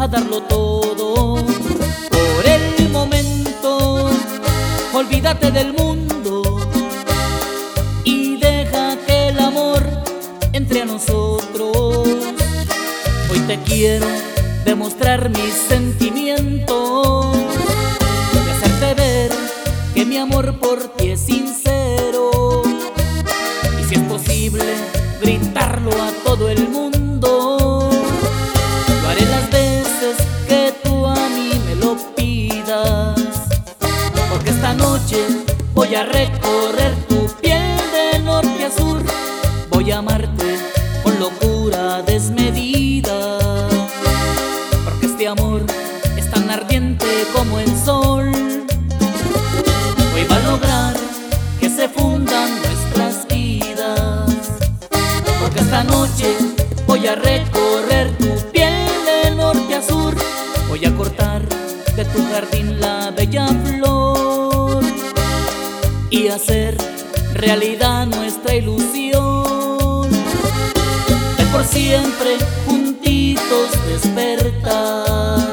a darlo todo. Por el momento, olvídate del mundo y deja que el amor entre a nosotros. Hoy te quiero demostrar mis sentimientos y hacerte ver que mi amor por ti es sincero. Y si es posible, gritarlo a todo el mundo. Lo haré las veces que tú a mí me lo pidas, porque esta noche voy a recorrer tu piel de norte a sur. Voy a amarte con locura desmedida, porque este amor es tan ardiente como el sol. Hoy va a lograr que se fundan nuestras vidas, porque esta noche voy a recorrer tu piel de norte a sur. Voy a cortar de tu jardín la bella flor y hacer realidad nuestra ilusión de por siempre juntitos despertar.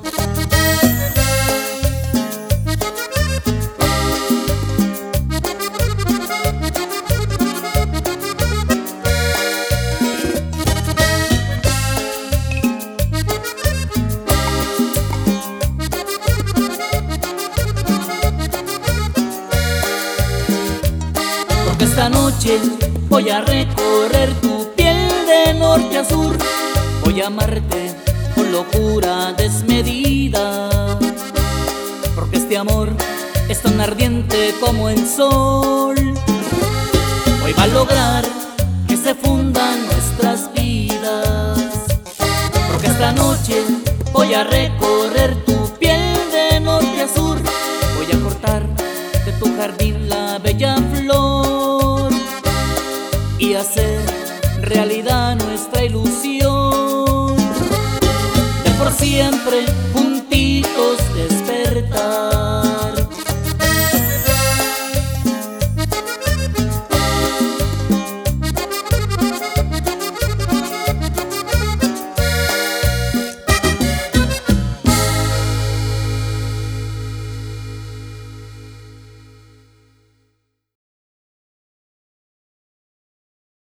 Porque esta noche voy a recorrer tu piel de norte a sur. Voy a amarte con locura desmedida, porque este amor es tan ardiente como el sol. Hoy va a lograr que se fundan nuestras vidas, porque esta noche voy a recorrer tu piel de norte a sur. Voy a cortar de tu jardín la bella flor y hacer realidad nuestra ilusión de por siempre juntitos